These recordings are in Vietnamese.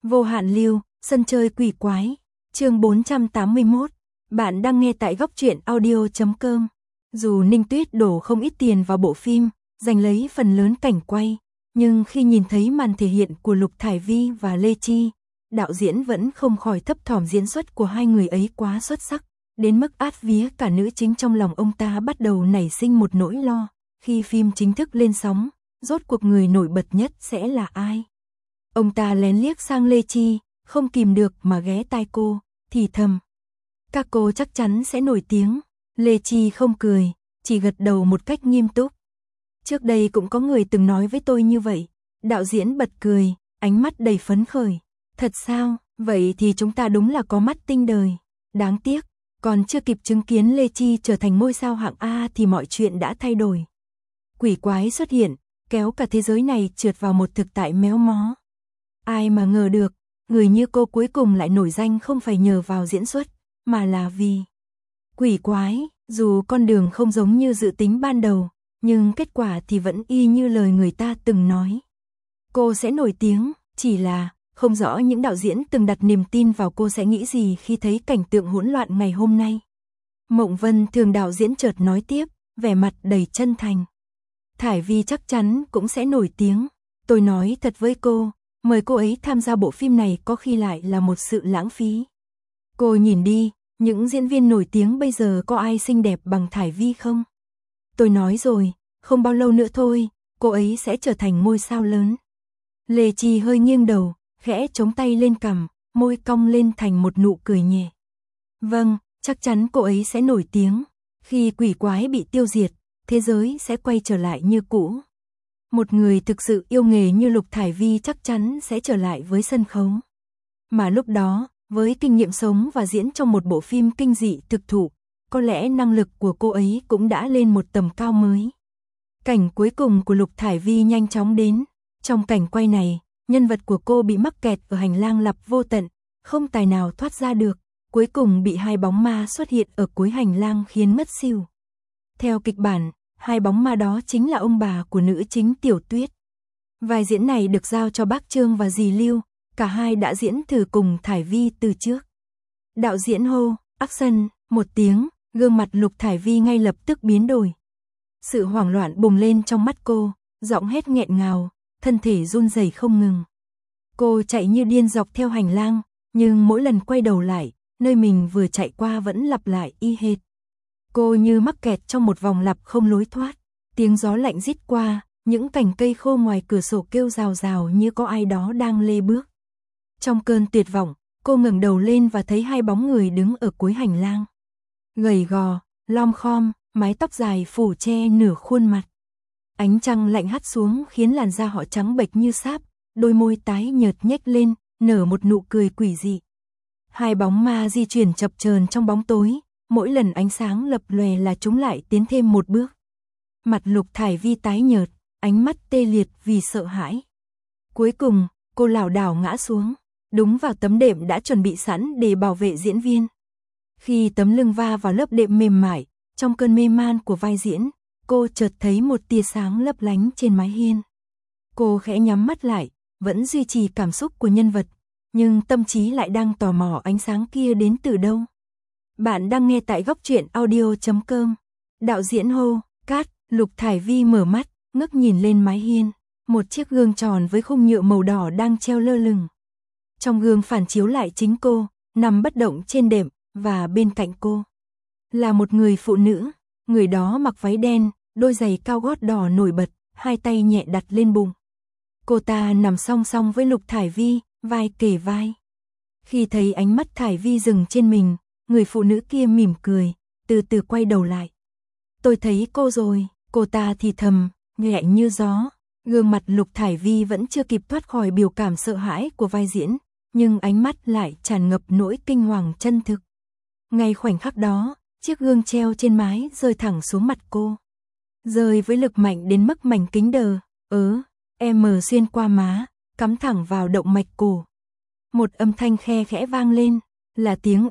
Vô hạn lưu, sân chơi quỷ quái, chương 481. Bạn đang nghe tại góc truyện audio.com. Dù Ninh Tuyết đổ không ít tiền vào bộ phim, giành lấy phần lớn cảnh quay, nhưng khi nhìn thấy màn thể hiện của Lục Thải Vi và Lê Chi, đạo diễn vẫn không khỏi thấp thỏm diễn xuất của hai người ấy quá xuất sắc, đến mức át vía cả nữ chính. Trong lòng ông ta bắt đầu nảy sinh một nỗi lo, khi phim chính thức lên sóng, rốt cuộc người nổi bật nhất sẽ là ai? Ông ta lén liếc sang Lê Chi, không kìm được mà ghé tai cô, thì thầm. Các cô chắc chắn sẽ nổi tiếng. Lê Chi không cười, chỉ gật đầu một cách nghiêm túc. Trước đây cũng có người từng nói với tôi như vậy. Đạo diễn bật cười, ánh mắt đầy phấn khởi. Thật sao? Vậy thì chúng ta đúng là có mắt tinh đời. Đáng tiếc, còn chưa kịp chứng kiến Lê Chi trở thành ngôi sao hạng A thì mọi chuyện đã thay đổi. Quỷ quái xuất hiện, kéo cả thế giới này trượt vào một thực tại méo mó. Ai mà ngờ được, người như cô cuối cùng lại nổi danh không phải nhờ vào diễn xuất, mà là vì quỷ quái. Dù con đường không giống như dự tính ban đầu, nhưng kết quả thì vẫn y như lời người ta từng nói. Cô sẽ nổi tiếng, chỉ là không rõ những đạo diễn từng đặt niềm tin vào cô sẽ nghĩ gì khi thấy cảnh tượng hỗn loạn ngày hôm nay. Mộng Vân Thường đạo diễn chợt nói tiếp, vẻ mặt đầy chân thành. Thải Vi chắc chắn cũng sẽ nổi tiếng. Tôi nói thật với cô, mời cô ấy tham gia bộ phim này có khi lại là một sự lãng phí. Cô nhìn đi, những diễn viên nổi tiếng bây giờ có ai xinh đẹp bằng Thải Vi không? Tôi nói rồi, không bao lâu nữa thôi, cô ấy sẽ trở thành ngôi sao lớn. Lê Chi hơi nghiêng đầu, khẽ chống tay lên cằm, môi cong lên thành một nụ cười nhẹ. Vâng, chắc chắn cô ấy sẽ nổi tiếng. Khi quỷ quái bị tiêu diệt, thế giới sẽ quay trở lại như cũ. Một người thực sự yêu nghề như Lục Thải Vi chắc chắn sẽ trở lại với sân khấu. Mà lúc đó, với kinh nghiệm sống và diễn trong một bộ phim kinh dị thực thụ, có lẽ năng lực của cô ấy cũng đã lên một tầm cao mới. Cảnh cuối cùng của Lục Thải Vi nhanh chóng đến. Trong cảnh quay này, nhân vật của cô bị mắc kẹt ở hành lang lặp vô tận, không tài nào thoát ra được, cuối cùng bị hai bóng ma xuất hiện ở cuối hành lang khiến mất xỉu. Theo kịch bản, hai bóng ma đó chính là ông bà của nữ chính Tiểu Tuyết. Vai diễn này được giao cho bác Trương và dì Lưu, cả hai đã diễn thử cùng Thải Vi từ trước. Đạo diễn hô, action, một tiếng, gương mặt Lục Thải Vi ngay lập tức biến đổi. Sự hoảng loạn bùng lên trong mắt cô, giọng hét nghẹn ngào, thân thể run rẩy không ngừng. Cô chạy như điên dọc theo hành lang, nhưng mỗi lần quay đầu lại, nơi mình vừa chạy qua vẫn lặp lại y hệt. Cô như mắc kẹt trong một vòng lặp không lối thoát. Tiếng gió lạnh rít qua, những cành cây khô ngoài cửa sổ kêu rào rào như có ai đó đang lê bước. Trong cơn tuyệt vọng, cô ngẩng đầu lên và thấy hai bóng người đứng ở cuối hành lang. Gầy gò, lom khom, mái tóc dài phủ che nửa khuôn mặt. Ánh trăng lạnh hắt xuống khiến làn da họ trắng bệch như sáp, đôi môi tái nhợt nhếch lên, nở một nụ cười quỷ dị. Hai bóng ma di chuyển chập chờn trong bóng tối, mỗi lần ánh sáng lập lòe là chúng lại tiến thêm một bước. Mặt Lục Thải Vi tái nhợt, ánh mắt tê liệt vì sợ hãi. Cuối cùng, cô lảo đảo ngã xuống, đúng vào tấm đệm đã chuẩn bị sẵn để bảo vệ diễn viên. Khi tấm lưng va vào lớp đệm mềm mại, trong cơn mê man của vai diễn, cô chợt thấy một tia sáng lấp lánh trên mái hiên. Cô khẽ nhắm mắt lại, vẫn duy trì cảm xúc của nhân vật, nhưng tâm trí lại đang tò mò ánh sáng kia đến từ đâu. Bạn đang nghe tại góc truyện audio.com. Đạo diễn hô, cắt. Lục Thải Vi mở mắt, ngước nhìn lên mái hiên. Một chiếc gương tròn với khung nhựa màu đỏ đang treo lơ lửng. Trong gương phản chiếu lại chính cô, nằm bất động trên đệm, và bên cạnh cô là một người phụ nữ. Người đó mặc váy đen, đôi giày cao gót đỏ nổi bật, hai tay nhẹ đặt lên bụng. Cô ta nằm song song với Lục Thải Vi, vai kề vai. Khi thấy ánh mắt Thải Vi dừng trên mình, người phụ nữ kia mỉm cười, từ từ quay đầu lại. Tôi thấy cô rồi, cô ta thì thầm, nhẹ như gió. Gương mặt Lục Thải Vi vẫn chưa kịp thoát khỏi biểu cảm sợ hãi của vai diễn, nhưng ánh mắt lại tràn ngập nỗi kinh hoàng chân thực. Ngay khoảnh khắc đó, chiếc gương treo trên mái rơi thẳng xuống mặt cô. Rơi với lực mạnh đến mức mảnh kính đờ, xuyên qua má, cắm thẳng vào động mạch cổ. Một âm thanh khe khẽ vang lên, là tiếng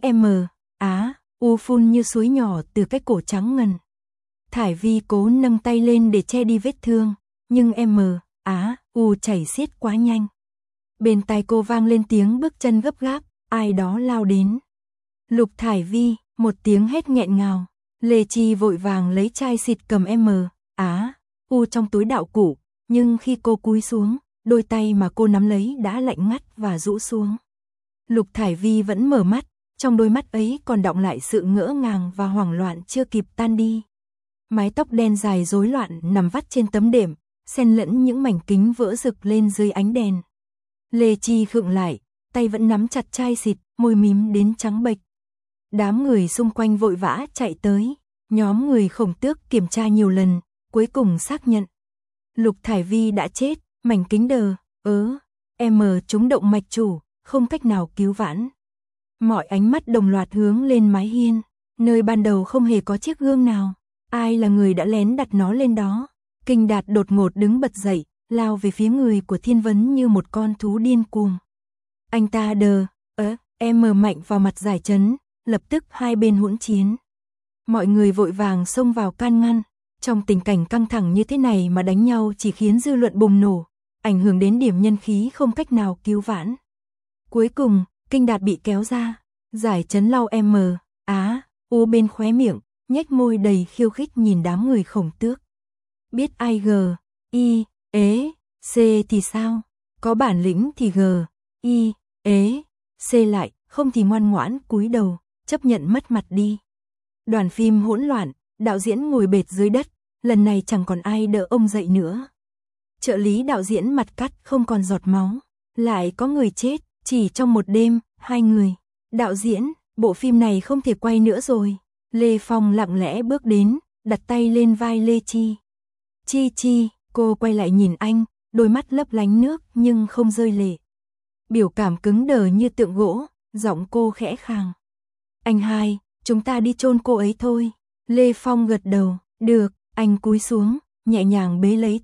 phun như suối nhỏ từ cái cổ trắng ngần. Thải Vi cố nâng tay lên để che đi vết thương, nhưng chảy xiết quá nhanh. Bên tai cô vang lên tiếng bước chân gấp gáp, ai đó lao đến. Lục Thải Vi, một tiếng hét nghẹn ngào. Lê Chi vội vàng lấy chai xịt cầm U trong túi đạo cụ, nhưng khi cô cúi xuống, đôi tay mà cô nắm lấy đã lạnh ngắt và rũ xuống. Lục Thải Vi vẫn mở mắt, trong đôi mắt ấy còn đọng lại sự ngỡ ngàng và hoảng loạn chưa kịp tan đi. Mái tóc đen dài rối loạn nằm vắt trên tấm đệm, xen lẫn những mảnh kính vỡ rực lên dưới ánh đèn. Lê Chi khựng lại, tay vẫn nắm chặt chai xịt, môi mím đến trắng bệch. Đám người xung quanh vội vã chạy tới, nhóm người Khổng Tước kiểm tra nhiều lần, cuối cùng xác nhận. Lục Thải Vi đã chết, mảnh kính đờ, trúng động mạch chủ, không cách nào cứu vãn. Mọi ánh mắt đồng loạt hướng lên mái hiên, nơi ban đầu không hề có chiếc gương nào. Ai là người đã lén đặt nó lên đó? Kinh Đạt đột ngột đứng bật dậy, lao về phía người của Thiên Vấn như một con thú điên cuồng. Anh ta mạnh vào mặt Giải Trấn, lập tức hai bên hỗn chiến. Mọi người vội vàng xông vào can ngăn. Trong tình cảnh căng thẳng như thế này mà đánh nhau chỉ khiến dư luận bùng nổ, ảnh hưởng đến điểm nhân khí không cách nào cứu vãn. Cuối cùng, Kinh Đạt bị kéo ra, Giải Trấn lau bên khóe miệng, nhếch môi đầy khiêu khích nhìn đám người Khổng Tước. Biết ai C thì sao? Có bản lĩnh thì C lại, không thì ngoan ngoãn cúi đầu, chấp nhận mất mặt đi. Đoàn phim hỗn loạn, đạo diễn ngồi bệt dưới đất, lần này chẳng còn ai đỡ ông dậy nữa. Trợ lý đạo diễn mặt cắt không còn giọt máu, lại có người chết, chỉ trong một đêm, 2 người. Đạo diễn, bộ phim này không thể quay nữa rồi. Lê Phong lặng lẽ bước đến, đặt tay lên vai Lê Chi. Chi, cô quay lại nhìn anh, đôi mắt lấp lánh nước nhưng không rơi lệ. Biểu cảm cứng đờ như tượng gỗ, giọng cô khẽ khàng. Anh hai, chúng ta đi chôn cô ấy thôi. Lê Phong gật đầu, được, anh cúi xuống, nhẹ nhàng bế lấy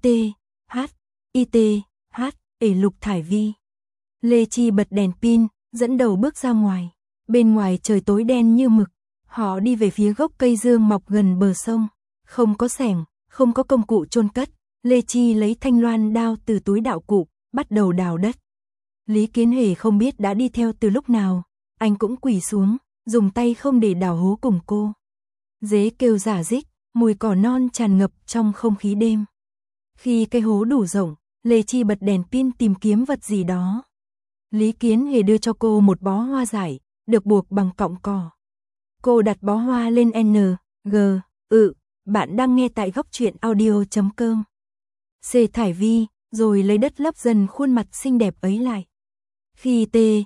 Lục Thải Vi. Lê Chi bật đèn pin, dẫn đầu bước ra ngoài. Bên ngoài trời tối đen như mực, họ đi về phía gốc cây dương mọc gần bờ sông. Không có xẻng, không có công cụ chôn cất, Lê Chi lấy thanh loan đao từ túi đạo cụ, bắt đầu đào đất. Lý Kiến Hề không biết đã đi theo từ lúc nào, anh cũng quỳ xuống, dùng tay không để đào hố cùng cô. Dế kêu rả rích, mùi cỏ non tràn ngập trong không khí đêm. Khi cây hố đủ rộng, Lê Chi bật đèn pin tìm kiếm vật gì đó. Lý Kiến Hề đưa cho cô một bó hoa dại, được buộc bằng cọng cỏ. Cô đặt bó hoa lên bạn đang nghe tại góc truyện audio.com. C Thải Vi, rồi lấy đất lấp dần khuôn mặt xinh đẹp ấy lại. Khi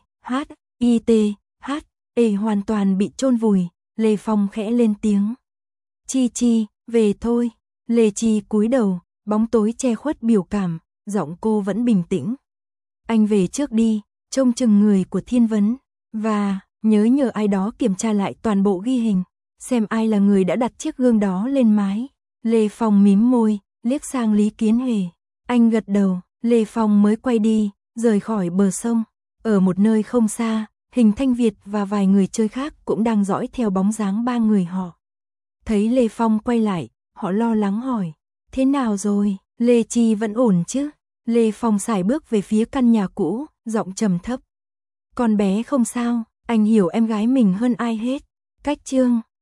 hoàn toàn bị chôn vùi, Lê Phong khẽ lên tiếng. Chi, về thôi. Lê Chi cúi đầu, bóng tối che khuất biểu cảm, giọng cô vẫn bình tĩnh. Anh về trước đi, trông chừng người của Thiên Vấn, và nhờ ai đó kiểm tra lại toàn bộ ghi hình, xem ai là người đã đặt chiếc gương đó lên mái. Lê Phong mím môi, liếc sang Lý Kiến Hề. Anh gật đầu, Lê Phong mới quay đi, rời khỏi bờ sông. Ở một nơi không xa, Hình Thanh Việt và vài người chơi khác cũng đang dõi theo bóng dáng 3 người họ. Thấy Lê Phong quay lại, họ lo lắng hỏi. Thế nào rồi, Lê Chi vẫn ổn chứ? Lê Phong sải bước về phía căn nhà cũ, giọng trầm thấp. Con bé không sao, anh hiểu em gái mình hơn ai hết. Cách chương